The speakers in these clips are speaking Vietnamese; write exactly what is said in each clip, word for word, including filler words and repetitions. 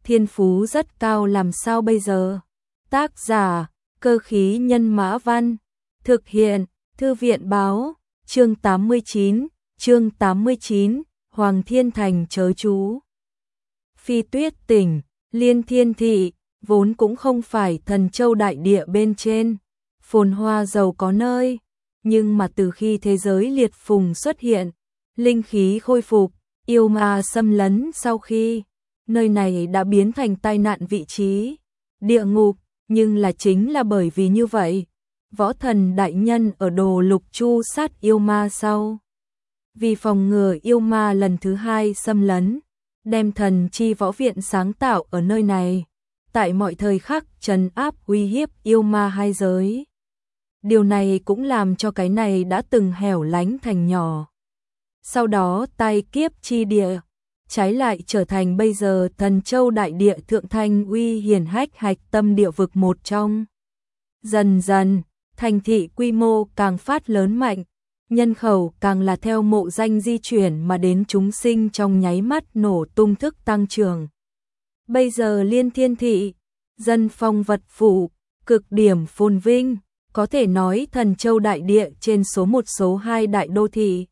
thiên phú rất cao làm sao bây giờ? Tác giả, Cơ khí nhân mã văn, thực hiện, Thư viện báo, chương tám mươi chín, chương tám mươi chín, Hoàng Thiên Thành chớ chú. Phi Tuyết tỉnh, Liên Thiên Thị, vốn cũng không phải thần châu đại địa bên trên, phồn hoa giàu có nơi, nhưng mà từ khi thế giới liệt phùng xuất hiện, linh khí khôi phục, yêu ma xâm lấn sau khi, nơi này đã biến thành tai nạn vị trí, địa ngục, nhưng là chính là bởi vì như vậy, võ thần đại nhân ở Đồ Lục Chu sát yêu ma sau. Vì phòng ngừa yêu ma lần thứ hai xâm lấn, đem thần chi võ viện sáng tạo ở nơi này, tại mọi thời khắc trấn áp uy hiếp yêu ma hai giới. Điều này cũng làm cho cái này đã từng hẻo lánh thành nhỏ. Sau đó tai kiếp chi địa, trái lại trở thành bây giờ thần châu đại địa thượng thanh uy hiển hách hạch tâm địa vực một trong. Dần dần, thành thị quy mô càng phát lớn mạnh, nhân khẩu càng là theo mộ danh di chuyển mà đến chúng sinh trong nháy mắt nổ tung thức tăng trưởng. Bây giờ Liên Thiên Thị, dân phong vật phụ, cực điểm phồn vinh, có thể nói thần châu đại địa trên số một số hai đại đô thị.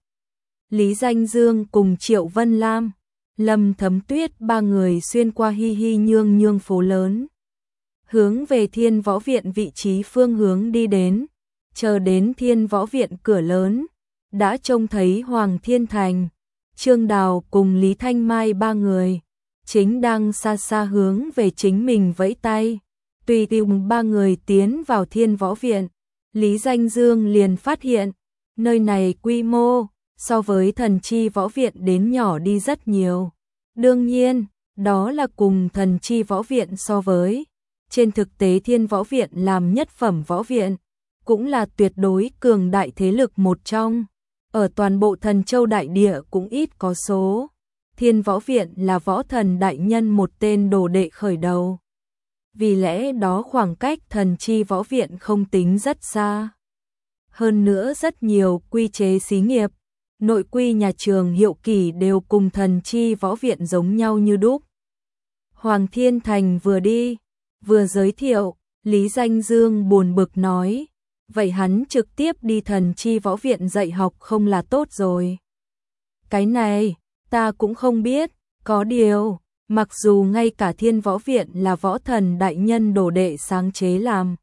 Lý Danh Dương cùng Triệu Vân Lam, Lâm Thấm Tuyết ba người xuyên qua hi hi nhương nhương phố lớn, hướng về Thiên Võ Viện vị trí phương hướng đi đến, chờ đến Thiên Võ Viện cửa lớn, đã trông thấy Hoàng Thiên Thành, Trương Đào cùng Lý Thanh Mai ba người, chính đang xa xa hướng về chính mình vẫy tay, tùy tiện ba người tiến vào Thiên Võ Viện, Lý Danh Dương liền phát hiện, nơi này quy mô, so với thần chi võ viện đến nhỏ đi rất nhiều. Đương nhiên, đó là cùng thần chi võ viện so với. Trên thực tế Thiên Võ Viện làm nhất phẩm võ viện, cũng là tuyệt đối cường đại thế lực một trong. Ở toàn bộ thần châu đại địa cũng ít có số. Thiên Võ Viện là võ thần đại nhân một tên đồ đệ khởi đầu. Vì lẽ đó khoảng cách thần chi võ viện không tính rất xa. Hơn nữa rất nhiều quy chế xí nghiệp, nội quy nhà trường hiệu kỳ đều cùng thần chi võ viện giống nhau như đúc. Hoàng Thiên Thành vừa đi, vừa giới thiệu, Lý Danh Dương buồn bực nói, vậy hắn trực tiếp đi thần chi võ viện dạy học không là tốt rồi. Cái này, ta cũng không biết, có điều, mặc dù ngay cả Thiên Võ Viện là võ thần đại nhân đồ đệ sáng chế làm.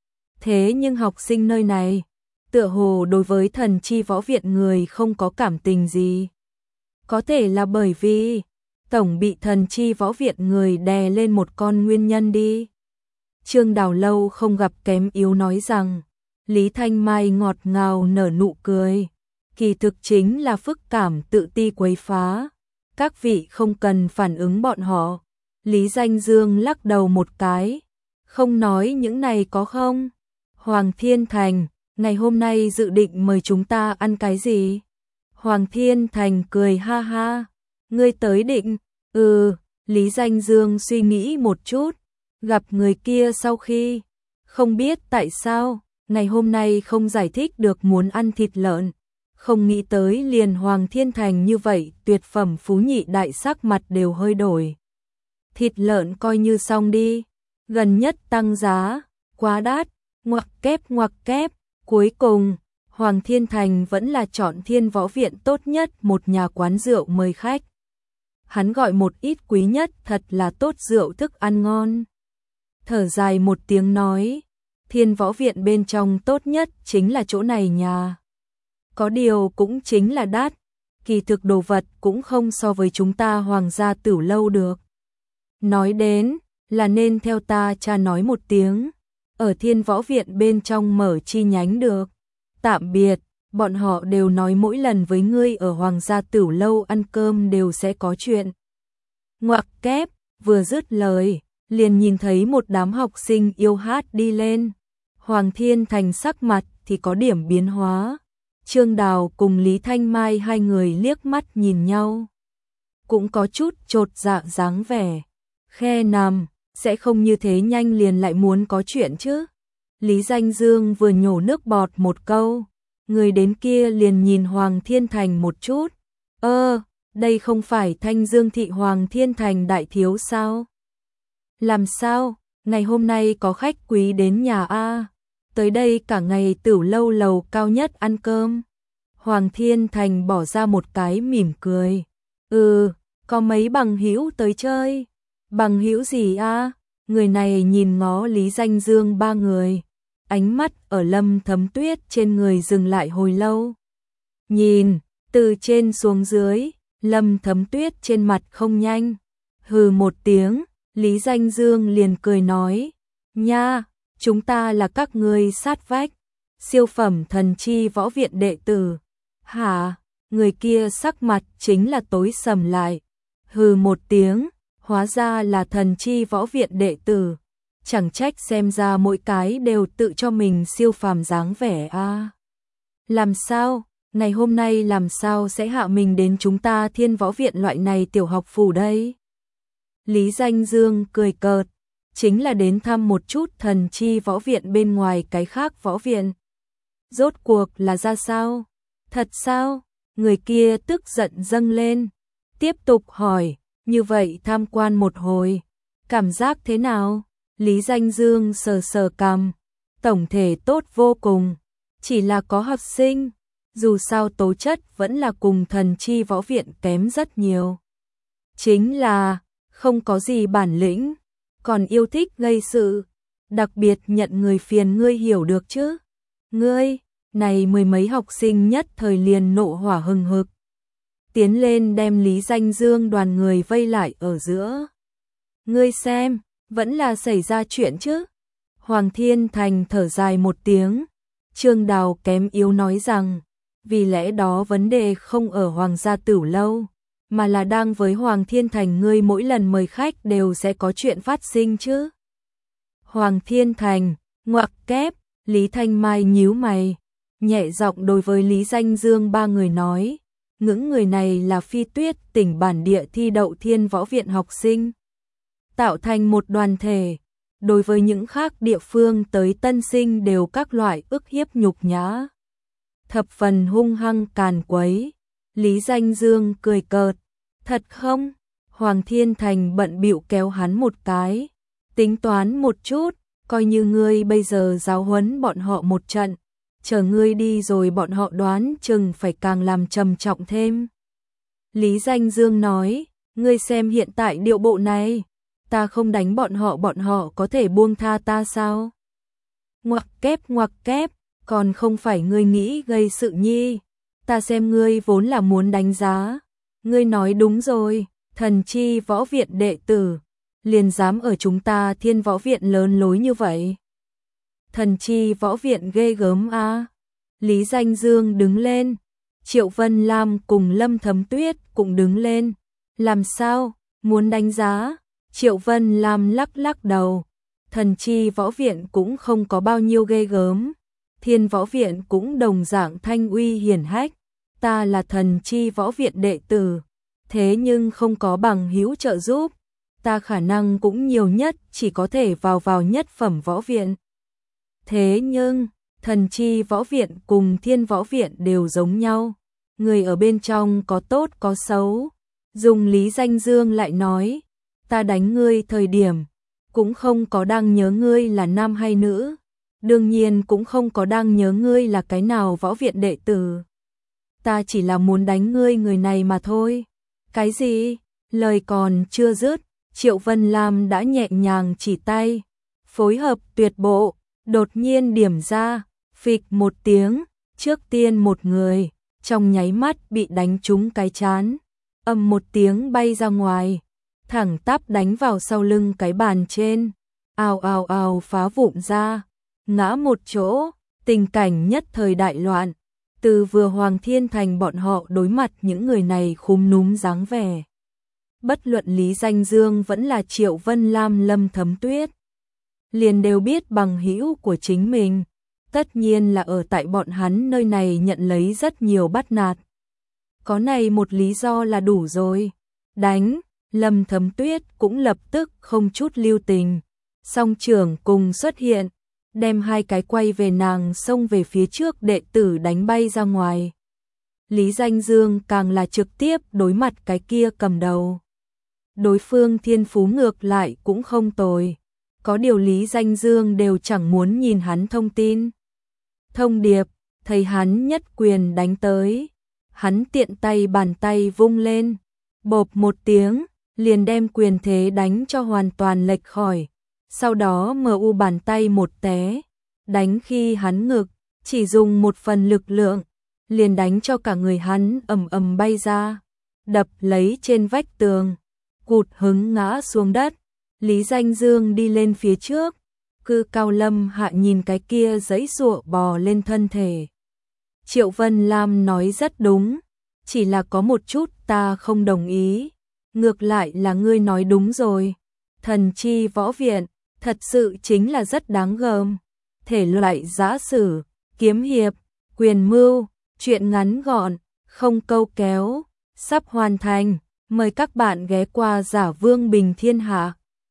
Thế nhưng học sinh nơi này, tựa hồ đối với thần chi võ viện người không có cảm tình gì. Có thể là bởi vì, tổng bị thần chi võ viện người đè lên một con nguyên nhân đi. Trương Đào lâu không gặp kém yếu nói rằng, Lý Thanh Mai ngọt ngào nở nụ cười, kỳ thực chính là phức cảm tự ti quấy phá. Các vị không cần phản ứng bọn họ. Lý Danh Dương lắc đầu một cái, không nói những này có không? Hoàng Thiên Thành, ngày hôm nay dự định mời chúng ta ăn cái gì? Hoàng Thiên Thành cười ha ha, ngươi tới định, ừ, Lý Danh Dương suy nghĩ một chút, gặp người kia sau khi, không biết tại sao, ngày hôm nay không giải thích được muốn ăn thịt lợn, không nghĩ tới liền Hoàng Thiên Thành như vậy tuyệt phẩm phú nhị đại sắc mặt đều hơi đổi. Thịt lợn coi như xong đi, gần nhất tăng giá, quá đắt, ngoặc kép ngoặc kép. Cuối cùng, Hoàng Thiên Thành vẫn là chọn Thiên Võ Viện tốt nhất một nhà quán rượu mời khách. Hắn gọi một ít quý nhất thật là tốt rượu thức ăn ngon. Thở dài một tiếng nói, Thiên Võ Viện bên trong tốt nhất chính là chỗ này nhà. Có điều cũng chính là đắt, kỳ thực đồ vật cũng không so với chúng ta Hoàng gia Tửu lâu được. Nói đến, là nên theo ta cha nói một tiếng. Ở Thiên Võ Viện bên trong mở chi nhánh được. Tạm biệt, bọn họ đều nói mỗi lần với ngươi ở Hoàng gia Tửu lâu ăn cơm đều sẽ có chuyện. Ngoặc kép, vừa dứt lời, liền nhìn thấy một đám học sinh yêu hát đi lên. Hoàng Thiên Thành sắc mặt thì có điểm biến hóa. Trương Đào cùng Lý Thanh Mai hai người liếc mắt nhìn nhau. Cũng có chút chột dạ dáng vẻ. Khe nằm. Sẽ không như thế nhanh liền lại muốn có chuyện chứ. Lý Danh Dương vừa nhổ nước bọt một câu, người đến kia liền nhìn Hoàng Thiên Thành một chút. Ơ, đây không phải Thanh Dương thị Hoàng Thiên Thành đại thiếu sao? Làm sao, ngày hôm nay có khách quý đến nhà a? Tới đây cả ngày Tửu lâu lầu cao nhất ăn cơm. Hoàng Thiên Thành bỏ ra một cái mỉm cười. Ừ, có mấy bằng hữu tới chơi. Bằng hữu gì a? Người này nhìn ngó Lý Danh Dương ba người. Ánh mắt ở Lâm Thấm Tuyết trên người dừng lại hồi lâu. Nhìn, từ trên xuống dưới, Lâm Thấm Tuyết trên mặt không nhanh. Hừ một tiếng, Lý Danh Dương liền cười nói. Nha, chúng ta là các ngươi sát vách. Siêu phẩm thần chi võ viện đệ tử. Hả, người kia sắc mặt chính là tối sầm lại. Hừ một tiếng, hóa ra là thần chi võ viện đệ tử. Chẳng trách xem ra mỗi cái đều tự cho mình siêu phàm dáng vẻ a. À. Làm sao, ngày hôm nay làm sao sẽ hạ mình đến chúng ta Thiên Võ Viện loại này tiểu học phủ đây? Lý Danh Dương cười cợt, chính là đến thăm một chút thần chi võ viện bên ngoài cái khác võ viện. Rốt cuộc là ra sao? Thật sao? Người kia tức giận dâng lên, tiếp tục hỏi, như vậy tham quan một hồi, cảm giác thế nào? Lý Danh Dương sờ sờ cằm, tổng thể tốt vô cùng, chỉ là có học sinh, dù sao tố chất vẫn là cùng thần chi võ viện kém rất nhiều. Chính là, không có gì bản lĩnh, còn yêu thích gây sự, đặc biệt nhận người phiền ngươi hiểu được chứ. Ngươi, này mười mấy học sinh nhất thời liền nộ hỏa hừng hực. Tiến lên đem Lý Danh Dương đoàn người vây lại ở giữa. Ngươi xem, vẫn là xảy ra chuyện chứ. Hoàng Thiên Thành thở dài một tiếng. Trương Đào kém yếu nói rằng, vì lẽ đó vấn đề không ở Hoàng gia Tửu lâu, mà là đang với Hoàng Thiên Thành ngươi mỗi lần mời khách đều sẽ có chuyện phát sinh chứ. Hoàng Thiên Thành, ngoặc kép, Lý Thanh Mai nhíu mày, nhẹ giọng đối với Lý Danh Dương ba người nói, những người này là Phi Tuyết tỉnh bản địa thi đậu Thiên Võ Viện học sinh. Tạo thành một đoàn thể, đối với những khác địa phương tới tân sinh đều các loại ức hiếp nhục nhã. Thập phần hung hăng càn quấy. Lý Danh Dương cười cợt, thật không? Hoàng Thiên Thành bận bịu kéo hắn một cái, tính toán một chút, coi như ngươi bây giờ giáo huấn bọn họ một trận, chờ ngươi đi rồi bọn họ đoán chừng phải càng làm trầm trọng thêm. Lý Danh Dương nói, ngươi xem hiện tại điệu bộ này, ta không đánh bọn họ bọn họ có thể buông tha ta sao? Ngoặc kép ngoặc kép, còn không phải ngươi nghĩ gây sự nhi, ta xem ngươi vốn là muốn đánh giá. Ngươi nói đúng rồi, thần chi võ viện đệ tử, liền dám ở chúng ta Thiên Võ Viện lớn lối như vậy. Thần chi võ viện ghê gớm a. À. Lý Danh Dương đứng lên, Triệu Vân Lam cùng Lâm Thấm Tuyết cũng đứng lên. Làm sao, muốn đánh giá? Triệu Vân Lam lắc lắc đầu, thần chi võ viện cũng không có bao nhiêu ghê gớm, Thiên Võ Viện cũng đồng dạng thanh uy hiển hách, ta là thần chi võ viện đệ tử, thế nhưng không có bằng hữu trợ giúp, ta khả năng cũng nhiều nhất chỉ có thể vào vào nhất phẩm võ viện. Thế nhưng, thần chi võ viện cùng Thiên Võ Viện đều giống nhau, người ở bên trong có tốt có xấu. Dùng Lý Danh Dương lại nói, ta đánh ngươi thời điểm, cũng không có đang nhớ ngươi là nam hay nữ, đương nhiên cũng không có đang nhớ ngươi là cái nào võ viện đệ tử. Ta chỉ là muốn đánh ngươi người này mà thôi. Cái gì? Lời còn chưa dứt, Triệu Vân Lam đã nhẹ nhàng chỉ tay, phối hợp tuyệt bộ, đột nhiên điểm ra, phịch một tiếng, trước tiên một người, trong nháy mắt bị đánh trúng cái trán, ầm một tiếng bay ra ngoài, thẳng tắp đánh vào sau lưng cái bàn trên, ào ào ào phá vụn ra, ngã một chỗ, tình cảnh nhất thời đại loạn. Từ vừa Hoàng Thiên Thành bọn họ đối mặt những người này khúm núm dáng vẻ. Bất luận Lý Danh Dương vẫn là Triệu Vân Lam Lâm Thấm Tuyết, liền đều biết bằng hữu của chính mình, tất nhiên là ở tại bọn hắn nơi này nhận lấy rất nhiều bắt nạt. Có này một lý do là đủ rồi. Đánh, Lâm Thấm Tuyết cũng lập tức không chút lưu tình, song trưởng cùng xuất hiện, đem hai cái quay về nàng xông về phía trước đệ tử đánh bay ra ngoài. Lý Danh Dương càng là trực tiếp đối mặt cái kia cầm đầu. đối phương thiên phú ngược lại cũng không tồi. Có điều Lý Danh Dương đều chẳng muốn nhìn hắn thông tin. Thông điệp, thấy hắn nhất quyền đánh tới. Hắn tiện tay bàn tay vung lên, bộp một tiếng, liền đem quyền thế đánh cho hoàn toàn lệch khỏi. Sau đó mờ u bàn tay một té, đánh khi hắn ngực, chỉ dùng một phần lực lượng, liền đánh cho cả người hắn ầm ầm bay ra, đập lấy trên vách tường, cụt hứng ngã xuống đất. Lý Danh Dương đi lên phía trước, Cư Cao Lâm Hạ nhìn cái kia giãy giụa bò lên thân thể. Triệu Vân Lam nói rất đúng, chỉ là có một chút ta không đồng ý, ngược lại là ngươi nói đúng rồi. Thần chi võ viện, thật sự chính là rất đáng gờm. Thể loại giã sử, kiếm hiệp, quyền mưu, truyện ngắn gọn, không câu kéo, sắp hoàn thành. Mời các bạn ghé qua Giả Vương Bình Thiên Hạ.